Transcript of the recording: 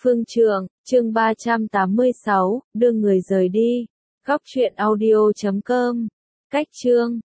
Phương Trượng, chương 386, đưa người rời đi. Góc truyện audio.com. Cách chương